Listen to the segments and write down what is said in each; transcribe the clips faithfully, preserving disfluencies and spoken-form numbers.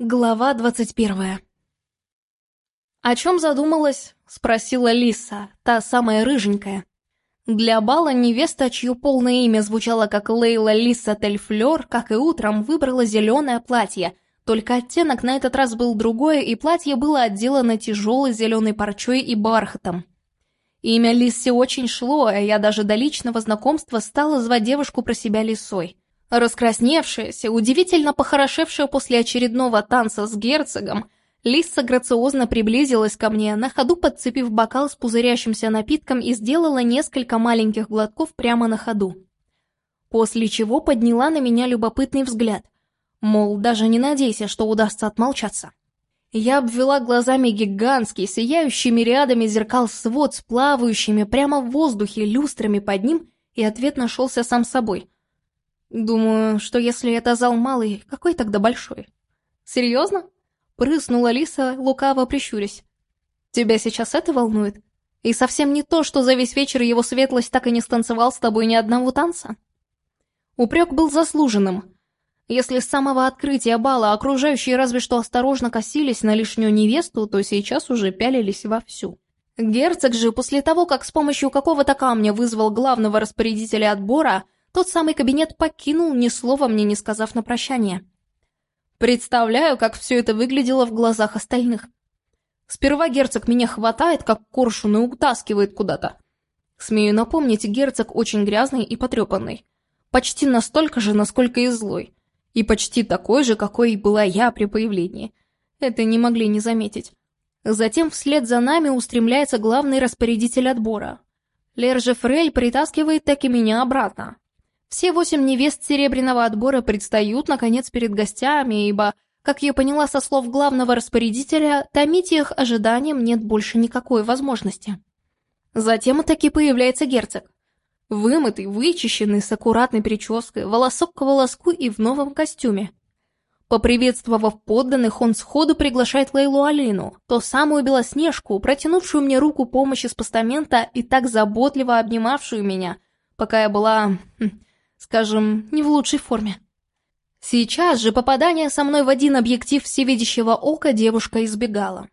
Глава двадцать первая. «О чем задумалась?» — спросила Лиса, та самая рыженькая. Для бала невеста, чье полное имя звучало как Лейла Лиса Тельфлёр, как и утром, выбрала зеленое платье, только оттенок на этот раз был другое, и платье было отделано тяжелой зеленой парчой и бархатом. Имя Лиссе очень шло, а я даже до личного знакомства стала звать девушку про себя Лисой. Раскрасневшаяся, удивительно похорошевшая после очередного танца с герцогом, Лисса грациозно приблизилась ко мне, на ходу подцепив бокал с пузырящимся напитком и сделала несколько маленьких глотков прямо на ходу. После чего подняла на меня любопытный взгляд, мол, даже не надейся, что удастся отмолчаться. Я обвела глазами гигантский, сияющий мириадами зеркал свод с плавающими прямо в воздухе люстрами под ним, и ответ нашелся сам собой. Думаю, что если это зал малый, какой тогда большой? Серьезно? Прыснула Лиса, лукаво прищурясь. Тебя сейчас это волнует? И совсем не то, что за весь вечер его светлость так и не станцевал с тобой ни одного танца? Упрек был заслуженным. Если с самого открытия бала окружающие разве что осторожно косились на лишнюю невесту, то сейчас уже пялились вовсю. Герцог же после того, как с помощью какого-то камня вызвал главного распорядителя отбора, тот самый кабинет покинул, ни слова мне не сказав на прощание. Представляю, как все это выглядело в глазах остальных. Сперва герцог меня хватает, как коршун, и утаскивает куда-то. Смею напомнить, герцог очень грязный и потрепанный. Почти настолько же, насколько и злой. И почти такой же, какой и была я при появлении. Это не могли не заметить. Затем вслед за нами устремляется главный распорядитель отбора. Лерже Фрель притаскивает таки меня обратно. Все восемь невест серебряного отбора предстают, наконец, перед гостями, ибо, как я поняла со слов главного распорядителя, томить их ожиданием нет больше никакой возможности. Затем таки появляется герцог. Вымытый, вычищенный, с аккуратной прической, волосок к волоску и в новом костюме. Поприветствовав подданных, он сходу приглашает Лейлу Алину, ту самую Белоснежку, протянувшую мне руку помощи с постамента и так заботливо обнимавшую меня, пока я была... скажем, не в лучшей форме. Сейчас же попадание со мной в один объектив всевидящего ока девушка избегала.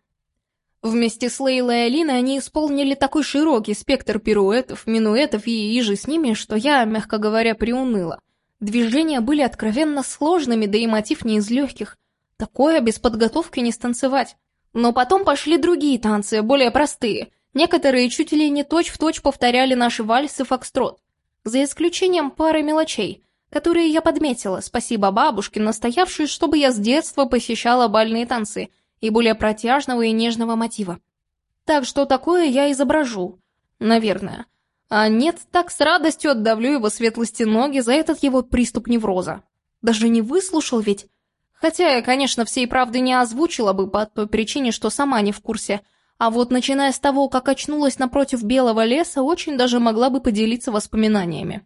Вместе с Лейлой и Алиной они исполнили такой широкий спектр пируэтов, минуэтов и иже с ними, что я, мягко говоря, приуныла. Движения были откровенно сложными, да и мотив не из легких. Такое без подготовки не станцевать. Но потом пошли другие танцы, более простые. Некоторые чуть ли не точь-в-точь повторяли наши вальсы фокстрот. За исключением пары мелочей, которые я подметила, спасибо бабушке, настоявшей, чтобы я с детства посещала бальные танцы и более протяжного и нежного мотива. Так что такое я изображу, наверное. А нет, так с радостью отдавлю его светлости ноги за этот его приступ невроза. Даже не выслушал ведь. Хотя я, конечно, всей правды не озвучила бы по той причине, что сама не в курсе. А вот начиная с того, как очнулась напротив белого леса, очень даже могла бы поделиться воспоминаниями.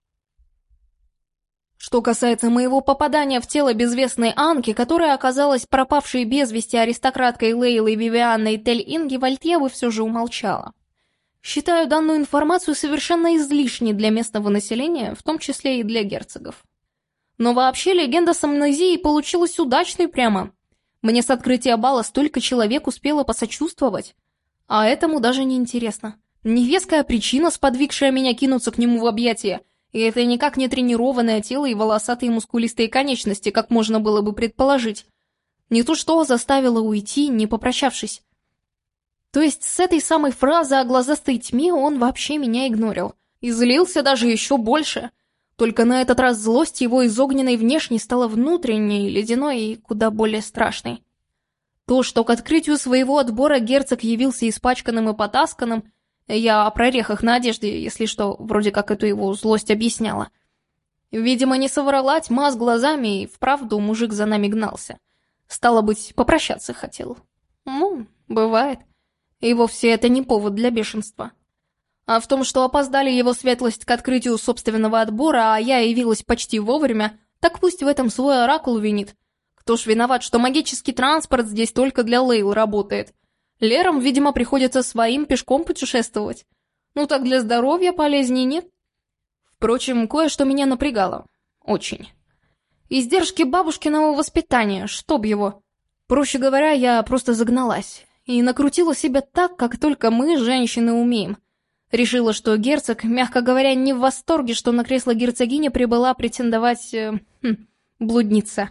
Что касается моего попадания в тело безвестной Анки, которая оказалась пропавшей без вести аристократкой Лейлой Вивианной Тель-Ингевальд, я бы все же умолчала. Считаю данную информацию совершенно излишней для местного населения, в том числе и для герцогов. Но вообще легенда с амнезией получилась удачной прямо. Мне с открытия бала столько человек успело посочувствовать. А этому даже не интересно. Невеская причина, сподвигшая меня кинуться к нему в объятия, и это никак не тренированное тело и волосатые мускулистые конечности, как можно было бы предположить. Не то что заставило уйти, не попрощавшись. То есть с этой самой фразы о глазастой тьме он вообще меня игнорил. И злился даже еще больше. Только на этот раз злость его из огненной внешней стала внутренней, ледяной и куда более страшной. То, что к открытию своего отбора герцог явился испачканным и потасканным, я о прорехах на одежде, если что, вроде как эту его злость объясняла. Видимо, не соврала, тьма с глазами, и вправду мужик за нами гнался. Стало быть, попрощаться хотел. Ну, бывает. И вовсе это не повод для бешенства. А в том, что опоздали его светлость к открытию собственного отбора, а я явилась почти вовремя, так пусть в этом свой оракул винит. Кто ж виноват, что магический транспорт здесь только для Лейл работает? Лерам, видимо, приходится своим пешком путешествовать. Ну так для здоровья полезнее нет? Впрочем, кое-что меня напрягало. Очень. Издержки бабушкиного воспитания, чтоб его. Проще говоря, я просто загналась и накрутила себя так, как только мы, женщины, умеем. Решила, что герцог, мягко говоря, не в восторге, что на кресло герцогини прибыла претендовать... Э, хм, блудница.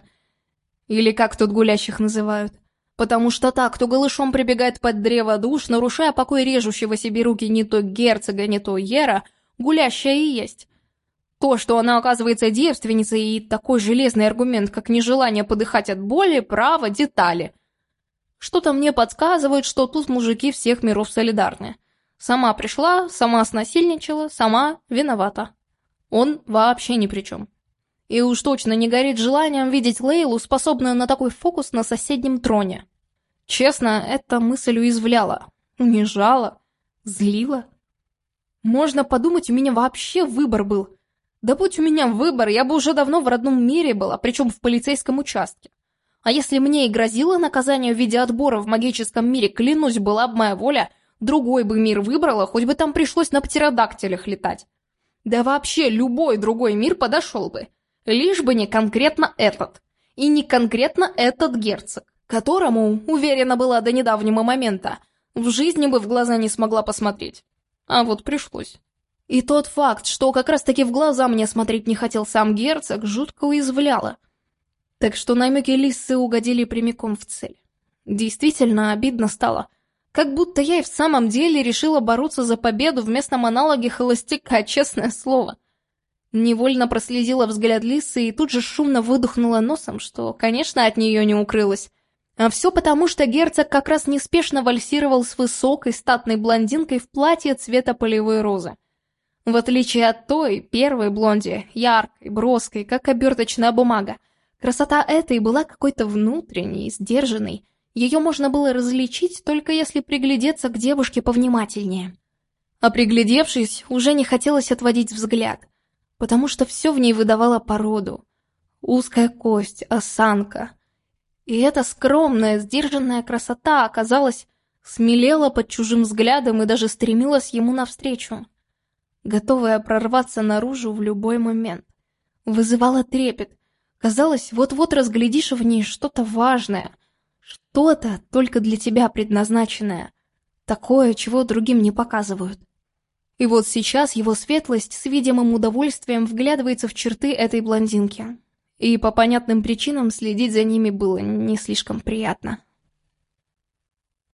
Или как тут гулящих называют. Потому что та, кто голышом прибегает под древо душ, нарушая покой режущего себе руки не то герцога, не то ера, гулящая и есть. То, что она оказывается девственницей, и такой железный аргумент, как нежелание подыхать от боли, право, детали. Что-то мне подсказывает, что тут мужики всех миров солидарны. Сама пришла, сама снасильничала, сама виновата. Он вообще ни при чем. И уж точно не горит желанием видеть Лейлу, способную на такой фокус на соседнем троне. Честно, эта мысль уязвляла, унижала, злила. Можно подумать, у меня вообще выбор был. Да будь у меня выбор, я бы уже давно в родном мире была, причем в полицейском участке. А если мне и грозило наказание в виде отбора в магическом мире, клянусь, была бы моя воля, другой бы мир выбрала, хоть бы там пришлось на птеродактилях летать. Да вообще любой другой мир подошел бы. Лишь бы не конкретно этот. И не конкретно этот герцог, которому, уверена была до недавнего момента, в жизни бы в глаза не смогла посмотреть. А вот пришлось. И тот факт, что как раз-таки в глаза мне смотреть не хотел сам герцог, жутко уязвляло. Так что намеки Лиссы угодили прямиком в цель. Действительно обидно стало. Как будто я и в самом деле решила бороться за победу в местном аналоге холостяка, честное слово. Невольно проследила взгляд Лиссы и тут же шумно выдохнула носом, что, конечно, от нее не укрылось. А все потому, что герцог как раз неспешно вальсировал с высокой статной блондинкой в платье цвета полевой розы. В отличие от той, первой блонди, яркой, броской, как оберточная бумага, красота этой была какой-то внутренней, сдержанной. Ее можно было различить, только если приглядеться к девушке повнимательнее. А приглядевшись, уже не хотелось отводить взгляд, потому что все в ней выдавало породу. Узкая кость, осанка. И эта скромная, сдержанная красота, оказалось, смелела под чужим взглядом и даже стремилась ему навстречу, готовая прорваться наружу в любой момент. Вызывала трепет. Казалось, вот-вот разглядишь в ней что-то важное, что-то только для тебя предназначенное, такое, чего другим не показывают. И вот сейчас его светлость с видимым удовольствием вглядывается в черты этой блондинки. И по понятным причинам следить за ними было не слишком приятно.